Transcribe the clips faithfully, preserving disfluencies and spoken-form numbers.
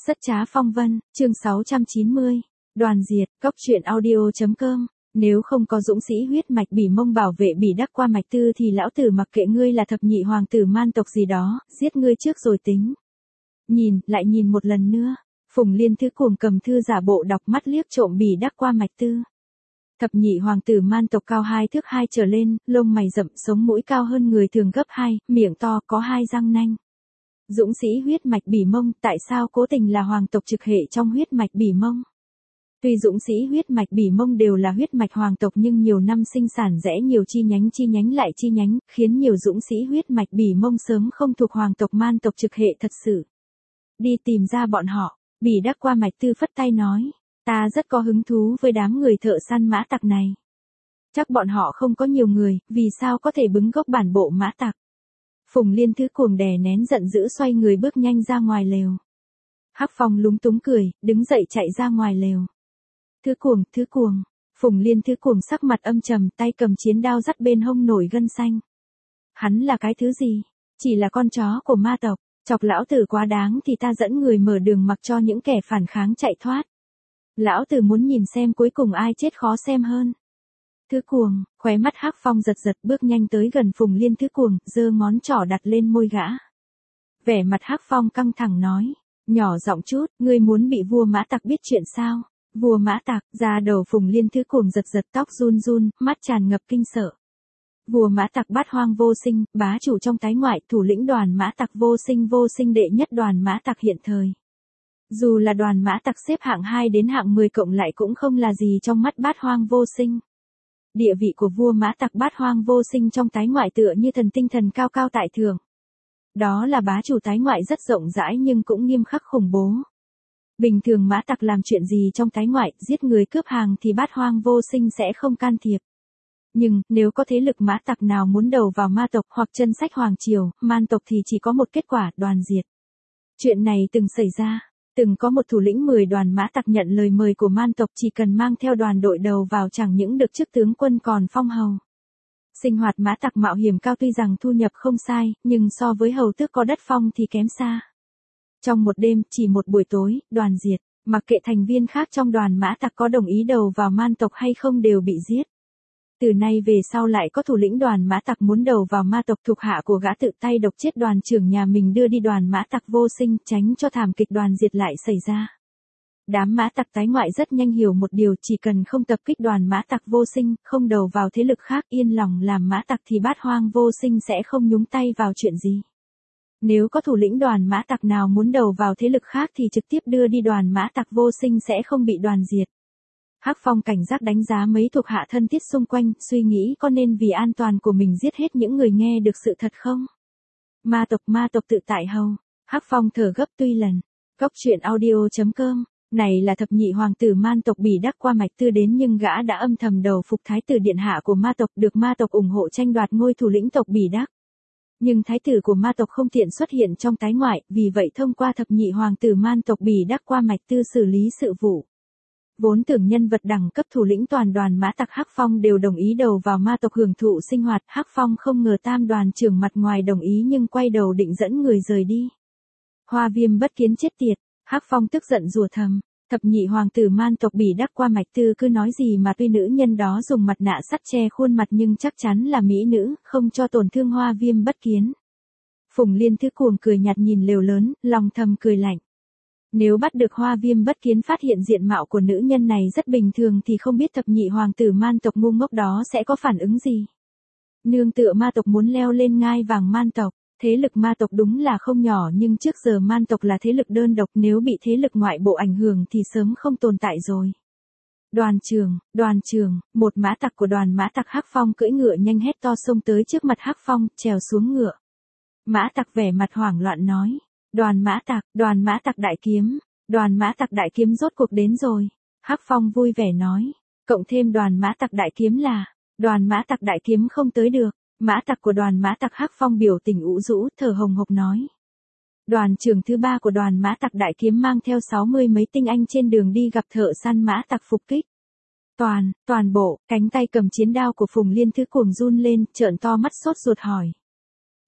Rất trá phong vân, chương sáu trăm chín mươi. Đoàn diệt, cốc truyện audio.com. Nếu không có dũng sĩ huyết mạch Bỉ Mông bảo vệ Bỉ Đắc qua mạch tư thì lão tử mặc kệ ngươi là thập nhị hoàng tử man tộc gì đó, giết ngươi trước rồi tính. Nhìn, lại nhìn một lần nữa. Phùng Liên Thứ cuồng cầm thư giả bộ đọc mắt liếc trộm Bỉ Đắc qua mạch tư. Thập nhị hoàng tử man tộc cao hai thước hai trở lên, lông mày rậm, sống mũi cao hơn người thường gấp hai, miệng to, có hai răng nanh. Dũng sĩ huyết mạch Bỉ Mông, tại sao cố tình là hoàng tộc trực hệ trong huyết mạch Bỉ Mông? Tuy dũng sĩ huyết mạch Bỉ Mông đều là huyết mạch hoàng tộc nhưng nhiều năm sinh sản rẽ nhiều chi nhánh chi nhánh lại chi nhánh, khiến nhiều dũng sĩ huyết mạch Bỉ Mông sớm không thuộc hoàng tộc man tộc trực hệ thật sự. Đi tìm ra bọn họ, Bỉ Đắc qua mạch tư phất tay nói, ta rất có hứng thú với đám người thợ săn mã tặc này. Chắc bọn họ không có nhiều người, vì sao có thể bứng gốc bản bộ mã tặc. Phùng Liên Thứ cuồng đè nén giận dữ xoay người bước nhanh ra ngoài lều. Hắc Phong lúng túng cười, đứng dậy chạy ra ngoài lều. Thứ cuồng, Thứ cuồng. Phùng Liên Thứ cuồng sắc mặt âm trầm, tay cầm chiến đao dắt bên hông nổi gân xanh. Hắn là cái thứ gì? Chỉ là con chó của ma tộc, chọc lão tử quá đáng thì ta dẫn người mở đường mặc cho những kẻ phản kháng chạy thoát. Lão tử muốn nhìn xem cuối cùng ai chết khó xem hơn. Thứ cuồng, khóe mắt Hắc Phong giật giật bước nhanh tới gần Phùng Liên Thứ cuồng, giơ ngón trỏ đặt lên môi gã. Vẻ mặt Hắc Phong căng thẳng nói, nhỏ giọng chút, ngươi muốn bị vua mã tặc biết chuyện sao? Vua mã tặc, da đầu Phùng Liên Thứ cuồng giật giật, tóc run run, mắt tràn ngập kinh sợ. Vua mã tặc Bát Hoang Vô Sinh, bá chủ trong tái ngoại, thủ lĩnh đoàn mã tặc vô sinh vô sinh đệ nhất đoàn mã tặc hiện thời. Dù là đoàn mã tặc xếp hạng hai đến hạng mười cộng lại cũng không là gì trong mắt Bát Hoang Vô Sinh. Địa vị của vua mã tặc Bát Hoang Vô Sinh trong tái ngoại tựa như thần tinh thần cao cao tại thượng. Đó là bá chủ tái ngoại rất rộng rãi nhưng cũng nghiêm khắc khủng bố. Bình thường mã tặc làm chuyện gì trong tái ngoại, giết người cướp hàng thì Bát Hoang Vô Sinh sẽ không can thiệp. Nhưng, nếu có thế lực mã tặc nào muốn đầu vào ma tộc hoặc chân sách hoàng triều, man tộc thì chỉ có một kết quả, đoàn diệt. Chuyện này từng xảy ra. Từng có một thủ lĩnh mười đoàn mã tặc nhận lời mời của man tộc chỉ cần mang theo đoàn đội đầu vào chẳng những được chức tướng quân còn phong hầu. Sinh hoạt mã tặc mạo hiểm cao tuy rằng thu nhập không sai, nhưng so với hầu tước có đất phong thì kém xa. Trong một đêm, chỉ một buổi tối, đoàn diệt, mặc kệ thành viên khác trong đoàn mã tặc có đồng ý đầu vào man tộc hay không đều bị giết. Từ nay về sau lại có thủ lĩnh đoàn mã tặc muốn đầu vào ma tộc thuộc hạ của gã tự tay độc chết đoàn trưởng nhà mình đưa đi đoàn mã tặc vô sinh, tránh cho thảm kịch đoàn diệt lại xảy ra. Đám mã tặc tái ngoại rất nhanh hiểu một điều, chỉ cần không tập kích đoàn mã tặc vô sinh, không đầu vào thế lực khác, yên lòng làm mã tặc thì Bát Hoang Vô Sinh sẽ không nhúng tay vào chuyện gì. Nếu có thủ lĩnh đoàn mã tặc nào muốn đầu vào thế lực khác thì trực tiếp đưa đi đoàn mã tặc vô sinh sẽ không bị đoàn diệt. Hắc Phong cảnh giác đánh giá mấy thuộc hạ thân thiết xung quanh, suy nghĩ có nên vì an toàn của mình giết hết những người nghe được sự thật không? Ma tộc ma tộc tự tại hầu. Hắc Phong thở gấp tuy lần. Cốc truyện audio.com. Này là thập nhị hoàng tử man tộc Bỉ Đắc qua mạch tư đến nhưng gã đã âm thầm đầu phục thái tử điện hạ của ma tộc, được ma tộc ủng hộ tranh đoạt ngôi thủ lĩnh tộc Bỉ Đắc. Nhưng thái tử của ma tộc không tiện xuất hiện trong tái ngoại, vì vậy thông qua thập nhị hoàng tử man tộc Bỉ Đắc qua mạch tư xử lý sự vụ. Vốn tưởng nhân vật đẳng cấp thủ lĩnh toàn đoàn mã tặc Hắc Phong đều đồng ý đầu vào ma tộc hưởng thụ sinh hoạt, Hắc Phong không ngờ tam đoàn trưởng mặt ngoài đồng ý nhưng quay đầu định dẫn người rời đi. Hoa Viêm bất kiến chết tiệt, Hắc Phong tức giận rủa thầm, thập nhị hoàng tử man tộc Bỉ Đắc qua mạch tư cứ nói gì mà tuy nữ nhân đó dùng mặt nạ sắt che khuôn mặt nhưng chắc chắn là mỹ nữ, không cho tổn thương Hoa Viêm bất kiến. Phùng Liên Thứ cuồng cười nhạt nhìn lều lớn, lòng thầm cười lạnh. Nếu bắt được Hoa Viêm bất kiến phát hiện diện mạo của nữ nhân này rất bình thường thì không biết thập nhị hoàng tử man tộc ngu ngốc đó sẽ có phản ứng gì. Nương tựa ma tộc muốn leo lên ngai vàng man tộc, thế lực ma tộc đúng là không nhỏ nhưng trước giờ man tộc là thế lực đơn độc, nếu bị thế lực ngoại bộ ảnh hưởng thì sớm không tồn tại rồi. Đoàn trưởng, đoàn trưởng, một mã tặc của đoàn mã tặc Hắc Phong cưỡi ngựa nhanh hét to xông tới trước mặt Hắc Phong, trèo xuống ngựa. Mã tặc vẻ mặt hoảng loạn nói. Đoàn mã tặc, đoàn mã tặc đại kiếm, đoàn mã tặc đại kiếm rốt cuộc đến rồi. Hắc Phong vui vẻ nói, cộng thêm đoàn mã tặc đại kiếm là, đoàn mã tặc đại kiếm không tới được. Mã tặc của đoàn mã tặc Hắc Phong biểu tình ủ rũ, thở hồng hộc nói. Đoàn trưởng thứ ba của đoàn mã tặc đại kiếm mang theo sáu mươi mấy tinh anh trên đường đi gặp thợ săn mã tặc phục kích. Toàn, toàn bộ, cánh tay cầm chiến đao của Phùng Liên Thứ cuồng run lên, trợn to mắt sốt ruột hỏi.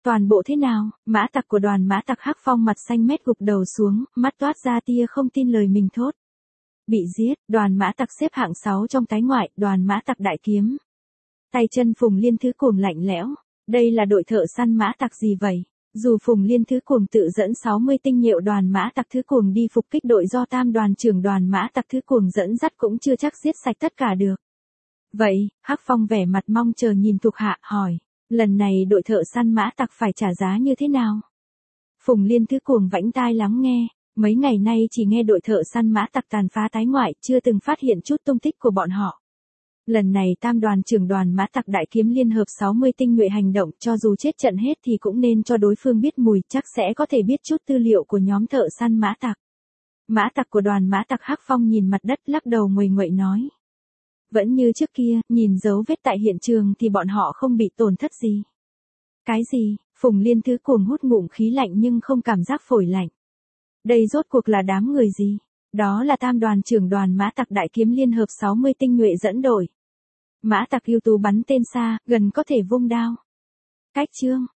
Toàn bộ thế nào? Mã tặc của đoàn mã tặc Hắc Phong mặt xanh mét gục đầu xuống, mắt toát ra tia không tin lời mình thốt. Bị giết, đoàn mã tặc xếp hạng sáu trong tái ngoại, đoàn mã tặc đại kiếm. Tay chân Phùng Liên Thứ Cuồng lạnh lẽo. Đây là đội thợ săn mã tặc gì vậy? Dù Phùng Liên Thứ Cuồng tự dẫn sáu mươi tinh nhuệ đoàn mã tặc Thứ Cuồng đi phục kích đội do tam đoàn trưởng đoàn mã tặc Thứ Cuồng dẫn dắt cũng chưa chắc giết sạch tất cả được. Vậy, Hắc Phong vẻ mặt mong chờ nhìn thuộc hạ hỏi, lần này đội thợ săn mã tặc phải trả giá như thế nào? Phùng Liên Thứ Cuồng vãnh tai lắng nghe, mấy ngày nay chỉ nghe đội thợ săn mã tặc tàn phá tái ngoại, chưa từng phát hiện chút tung tích của bọn họ. Lần này tam đoàn trưởng đoàn mã tặc đại kiếm liên hợp sáu mươi tinh nhuệ hành động, cho dù chết trận hết thì cũng nên cho đối phương biết mùi, chắc sẽ có thể biết chút tư liệu của nhóm thợ săn mã tặc. Mã tặc của đoàn mã tặc Hắc Phong nhìn mặt đất lắc đầu nguầy nguậy nói. Vẫn như trước kia, nhìn dấu vết tại hiện trường thì bọn họ không bị tổn thất gì. Cái gì? Phùng Liên Thứ Cuồng hút ngụm khí lạnh nhưng không cảm giác phổi lạnh. Đây rốt cuộc là đám người gì? Đó là tam đoàn trưởng đoàn mã tặc đại kiếm liên hợp sáu mươi tinh nhuệ dẫn đội. Mã tặc ưu tú bắn tên xa, gần có thể vung đao. Cách chương,